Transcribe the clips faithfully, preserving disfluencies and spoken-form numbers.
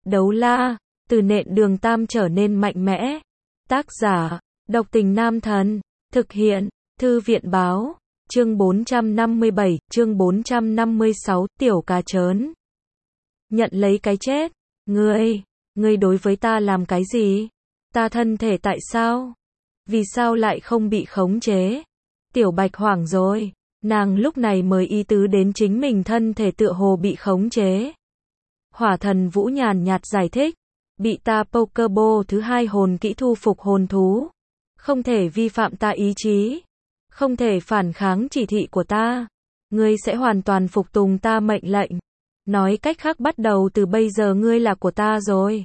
Đấu la, từ nện đường tam trở nên mạnh mẽ. Tác giả, độc tình nam thần. Thực hiện, thư viện báo. Chương bốn trăm năm mươi bảy, chương bốn trăm năm mươi sáu, tiểu cá trớn. Nhận lấy cái chết. Ngươi, ngươi đối với ta làm cái gì? Ta thân thể tại sao? Vì sao lại không bị khống chế? Tiểu Bạch hoảng rồi. Nàng lúc này mới ý tứ đến chính mình thân thể tựa hồ bị khống chế. Hỏa thần Vũ nhàn nhạt giải thích. Bị ta Pokeball thứ hai hồn kỹ thu phục hồn thú. Không thể vi phạm ta ý chí. Không thể phản kháng chỉ thị của ta. Ngươi sẽ hoàn toàn phục tùng ta mệnh lệnh. Nói cách khác bắt đầu từ bây giờ ngươi là của ta rồi.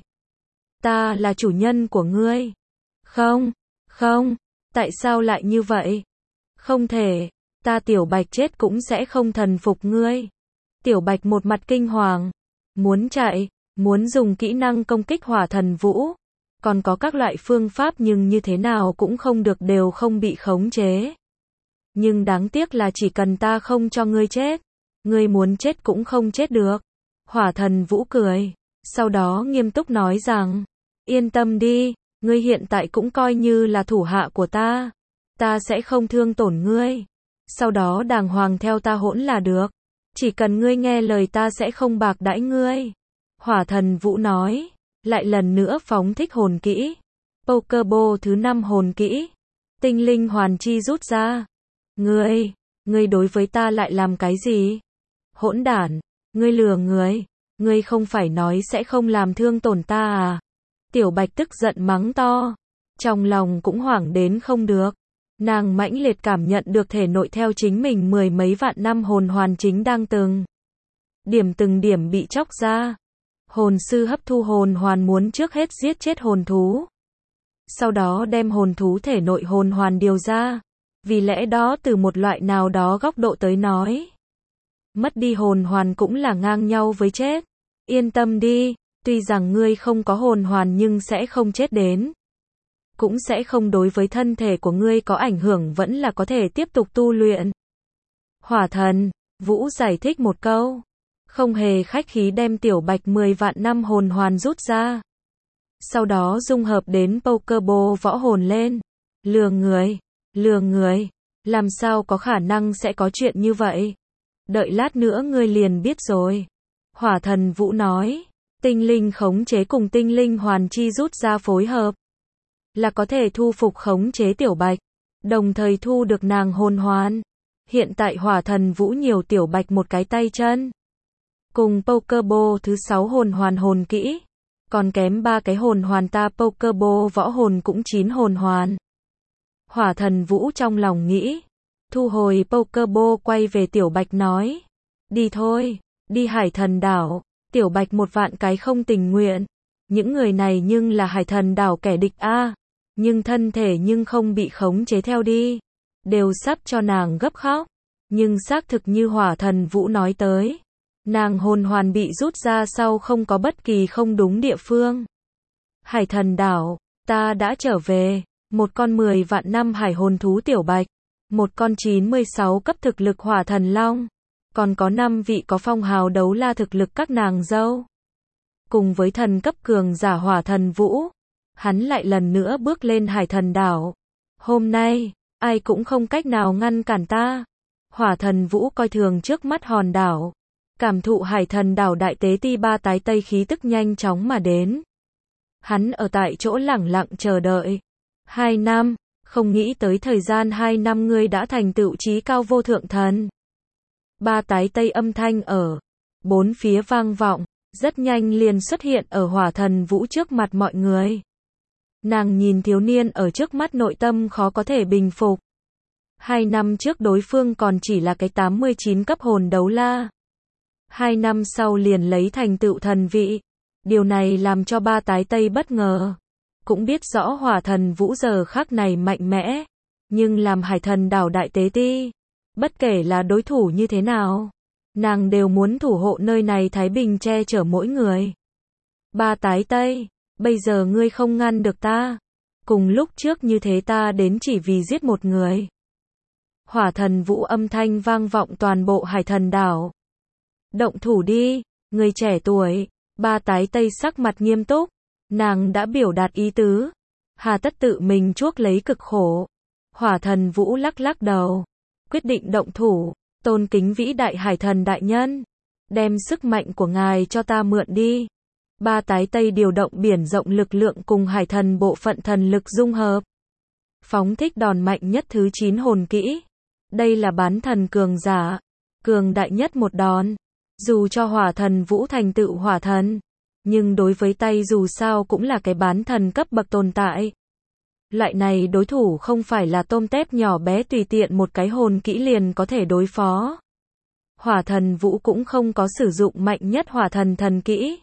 Ta là chủ nhân của ngươi. Không, không, tại sao lại như vậy? Không thể, ta Tiểu Bạch chết cũng sẽ không thần phục ngươi. Tiểu Bạch một mặt kinh hoàng. Muốn chạy, muốn dùng kỹ năng công kích hỏa thần Vũ. Còn có các loại phương pháp nhưng như thế nào cũng không được, đều không bị khống chế. Nhưng đáng tiếc là chỉ cần ta không cho ngươi chết, ngươi muốn chết cũng không chết được. Hỏa thần Vũ cười, sau đó nghiêm túc nói rằng, yên tâm đi, ngươi hiện tại cũng coi như là thủ hạ của ta. Ta sẽ không thương tổn ngươi. Sau đó đàng hoàng theo ta hỗn là được. Chỉ cần ngươi nghe lời ta sẽ không bạc đãi ngươi. Hỏa thần Vũ nói, lại lần nữa phóng thích hồn kỹ. Pokeball thứ năm hồn kỹ. Tinh linh hoàn chi rút ra. Ngươi, ngươi đối với ta lại làm cái gì? Hỗn đản, ngươi lừa người. Ngươi không phải nói sẽ không làm thương tổn ta à? Tiểu Bạch tức giận mắng to. Trong lòng cũng hoảng đến không được. Nàng mãnh liệt cảm nhận được thể nội theo chính mình mười mấy vạn năm hồn hoàn chính đang từng điểm từng điểm bị chóc ra. Hồn sư hấp thu hồn hoàn muốn trước hết giết chết hồn thú. Sau đó đem hồn thú thể nội hồn hoàn điều ra. Vì lẽ đó từ một loại nào đó góc độ tới nói, mất đi hồn hoàn cũng là ngang nhau với chết. Yên tâm đi, tuy rằng ngươi không có hồn hoàn nhưng sẽ không chết đến. Cũng sẽ không đối với thân thể của ngươi có ảnh hưởng, vẫn là có thể tiếp tục tu luyện. Hỏa thần Vũ giải thích một câu. Không hề khách khí đem Tiểu Bạch mười vạn năm hồn hoàn rút ra. Sau đó dung hợp đến Pokeball võ hồn lên. Lừa người, lừa người, làm sao có khả năng sẽ có chuyện như vậy? Đợi lát nữa ngươi liền biết rồi. Hỏa thần Vũ nói, tinh linh khống chế cùng tinh linh hoàn chi rút ra phối hợp. Là có thể thu phục khống chế Tiểu Bạch. Đồng thời thu được nàng hồn hoàn. Hiện tại hỏa thần Vũ nhiều Tiểu Bạch một cái tay chân. Cùng Pokeball thứ sáu hồn hoàn hồn kỹ. Còn kém ba cái hồn hoàn ta Pokeball võ hồn cũng chín hồn hoàn. Hỏa thần Vũ trong lòng nghĩ. Thu hồi Pokeball quay về Tiểu Bạch nói. Đi thôi, đi Hải Thần Đảo. Tiểu Bạch một vạn cái không tình nguyện. Những người này nhưng là Hải Thần Đảo kẻ địch a, nhưng thân thể nhưng không bị khống chế theo đi. Đều sắp cho nàng gấp khóc. Nhưng xác thực như hỏa thần Vũ nói tới. Nàng hồn hoàn bị rút ra sau không có bất kỳ không đúng địa phương. Hải Thần Đảo, ta đã trở về. Một con mười vạn năm hải hồn thú Tiểu Bạch. Một con chín mươi sáu cấp thực lực hỏa thần long. Còn có năm vị có phong hào đấu la thực lực các nàng dâu. Cùng với thần cấp cường giả hỏa thần Vũ. Hắn lại lần nữa bước lên Hải Thần Đảo. Hôm nay, ai cũng không cách nào ngăn cản ta. Hỏa thần Vũ coi thường trước mắt hòn đảo. Cảm thụ Hải Thần Đảo đại tế ti ba tái tây khí tức nhanh chóng mà đến. Hắn ở tại chỗ lẳng lặng chờ đợi. Hai năm, không nghĩ tới thời gian hai năm ngươi đã thành tựu chí cao vô thượng thần. Ba tái tây âm thanh ở bốn phía vang vọng, rất nhanh liền xuất hiện ở hỏa thần Vũ trước mặt mọi người. Nàng nhìn thiếu niên ở trước mắt, nội tâm khó có thể bình phục. Hai năm trước đối phương còn chỉ là cái tám mươi chín cấp hồn đấu la. Hai năm sau liền lấy thành tựu thần vị. Điều này làm cho ba tái tây bất ngờ. Cũng biết rõ hỏa thần Vũ giờ khắc này mạnh mẽ. Nhưng làm Hải Thần Đảo đại tế ti, bất kể là đối thủ như thế nào, nàng đều muốn thủ hộ nơi này thái bình, che chở mỗi người. Ba tái tây, bây giờ ngươi không ngăn được ta. Cùng lúc trước như thế ta đến chỉ vì giết một người. Hỏa thần Vũ âm thanh vang vọng toàn bộ Hải Thần Đảo. Động thủ đi, người trẻ tuổi. Ba tái tây sắc mặt nghiêm túc, nàng đã biểu đạt ý tứ, hà tất tự mình chuốc lấy cực khổ. Hỏa thần Vũ lắc lắc đầu, quyết định động thủ, tôn kính vĩ đại hải thần đại nhân, đem sức mạnh của ngài cho ta mượn đi. Ba tái tây điều động biển rộng lực lượng cùng hải thần bộ phận thần lực dung hợp, phóng thích đòn mạnh nhất thứ chín hồn kỹ. Đây là bán thần cường giả, cường đại nhất một đòn. Dù cho hỏa thần Vũ thành tựu hỏa thần, nhưng đối với tay dù sao cũng là cái bán thần cấp bậc tồn tại. Loại này đối thủ không phải là tôm tép nhỏ bé tùy tiện một cái hồn kỹ liền có thể đối phó. Hỏa thần Vũ cũng không có sử dụng mạnh nhất hỏa thần thần kỹ,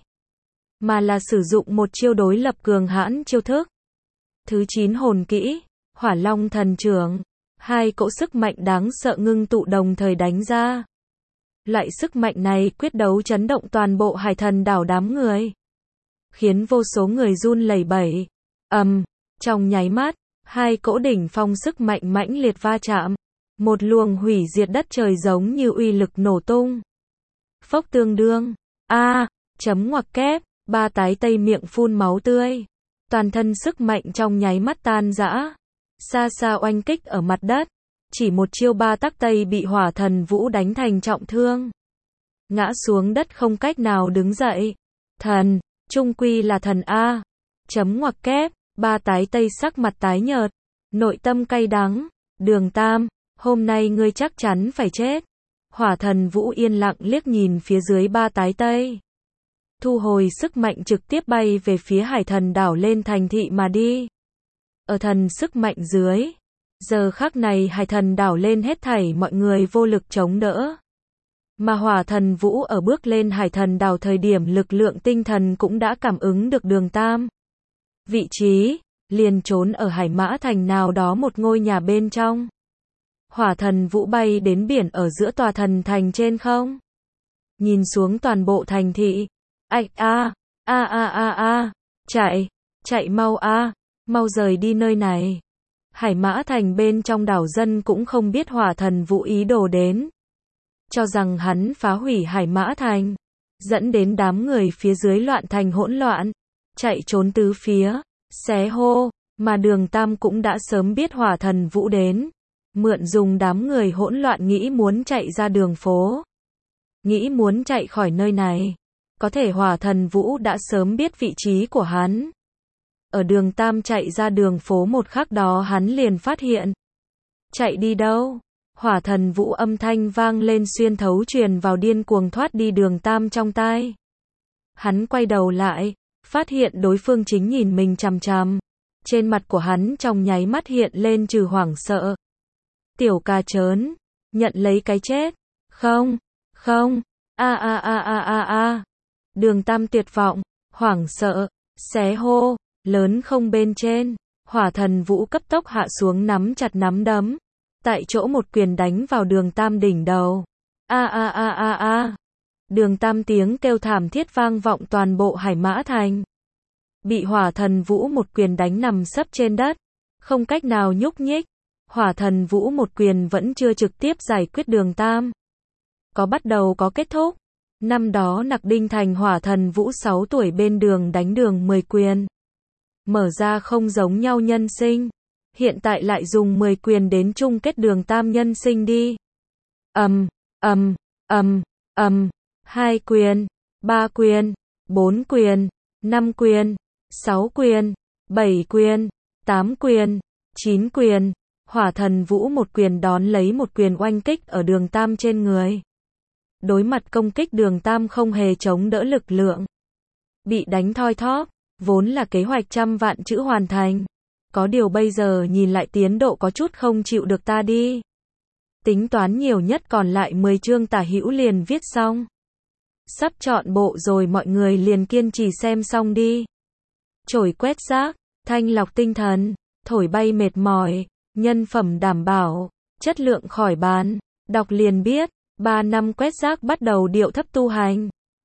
mà là sử dụng một chiêu đối lập cường hãn chiêu thức. Thứ chín hồn kỹ, Hỏa Long thần trưởng, hai cỗ sức mạnh đáng sợ ngưng tụ đồng thời đánh ra. Loại sức mạnh này quyết đấu chấn động toàn bộ hải thần đảo đám người, khiến vô số người run lẩy bẩy. Ầm, um, trong nháy mắt, hai cỗ đỉnh phong sức mạnh mãnh liệt va chạm, một luồng hủy diệt đất trời giống như uy lực nổ tung. Phốc tương đương, a, à, chấm ngoặc kép, ba tái tây miệng phun máu tươi, toàn thân sức mạnh trong nháy mắt tan rã, xa xa oanh kích ở mặt đất. Chỉ một chiêu ba tắc tây bị hỏa thần Vũ đánh thành trọng thương, ngã xuống đất không cách nào đứng dậy. Thần, trung quy là thần a. Chấm ngoặc kép, ba tái tây sắc mặt tái nhợt, nội tâm cay đắng. Đường Tam, hôm nay ngươi chắc chắn phải chết. Hỏa thần Vũ yên lặng liếc nhìn phía dưới ba tái tây, thu hồi sức mạnh trực tiếp bay về phía hải thần đảo lên thành thị mà đi. Ở thần sức mạnh dưới, giờ khắc này hải thần đảo lên hết thảy mọi người vô lực chống đỡ. Mà hỏa thần Vũ ở bước lên hải thần đảo thời điểm lực lượng tinh thần cũng đã cảm ứng được Đường Tam vị trí, liền trốn ở Hải Mã Thành nào đó một ngôi nhà bên trong. Hỏa thần Vũ bay đến biển ở giữa tòa thần thành trên không, nhìn xuống toàn bộ thành thị. Ạch a, a a a a, chạy, chạy mau a, mau rời đi nơi này. Hải Mã Thành bên trong đảo dân cũng không biết hỏa thần Vũ ý đồ đến, cho rằng hắn phá hủy Hải Mã Thành, dẫn đến đám người phía dưới loạn thành hỗn loạn, chạy trốn tứ phía, xé hô. Mà Đường Tam cũng đã sớm biết hỏa thần Vũ đến, mượn dùng đám người hỗn loạn nghĩ muốn chạy ra đường phố, nghĩ muốn chạy khỏi nơi này. Có thể hỏa thần Vũ đã sớm biết vị trí của hắn. Ở Đường Tam chạy ra đường phố một khắc đó hắn liền phát hiện. Chạy đi đâu? Hỏa thần Vũ âm thanh vang lên xuyên thấu truyền vào điên cuồng thoát đi Đường Tam trong tai. Hắn quay đầu lại, phát hiện đối phương chính nhìn mình chằm chằm. Trên mặt của hắn trong nháy mắt hiện lên trừ hoảng sợ. Tiểu ca trớn, nhận lấy cái chết. Không, không, a a a a a a. Đường Tam tuyệt vọng, hoảng sợ, xé hô, lớn không bên trên. Hỏa thần Vũ cấp tốc hạ xuống nắm chặt nắm đấm, tại chỗ một quyền đánh vào Đường Tam đỉnh đầu. A a a a a. Đường Tam tiếng kêu thảm thiết vang vọng toàn bộ Hải Mã Thành. Bị hỏa thần Vũ một quyền đánh nằm sấp trên đất, không cách nào nhúc nhích. Hỏa thần Vũ một quyền vẫn chưa trực tiếp giải quyết Đường Tam. Có bắt đầu có kết thúc. Năm đó Nặc Đinh Thành hỏa thần Vũ sáu tuổi bên đường đánh Đường mười quyền. Mở ra không giống nhau nhân sinh. Hiện tại lại dùng mười quyền đến chung kết Đường Tam nhân sinh đi. Ầm, ầm, ầm, ầm, hai quyền, ba quyền, bốn quyền, năm quyền, sáu quyền, bảy quyền, tám quyền, chín quyền. Hỏa thần Vũ một quyền đón lấy một quyền oanh kích ở Đường Tam trên người. Đối mặt công kích Đường Tam không hề chống đỡ lực lượng, bị đánh thoi thóp, vốn là kế hoạch trăm vạn chữ hoàn thành. Có điều bây giờ nhìn lại tiến độ có chút không chịu được ta đi. Tính toán nhiều nhất còn lại mười chương tả hữu liền viết xong. Sắp chọn bộ rồi mọi người liền kiên trì xem xong đi. Chổi quét rác, thanh lọc tinh thần, thổi bay mệt mỏi, nhân phẩm đảm bảo, chất lượng khỏi bàn. Đọc liền biết, ba năm quét rác bắt đầu điệu thấp tu hành.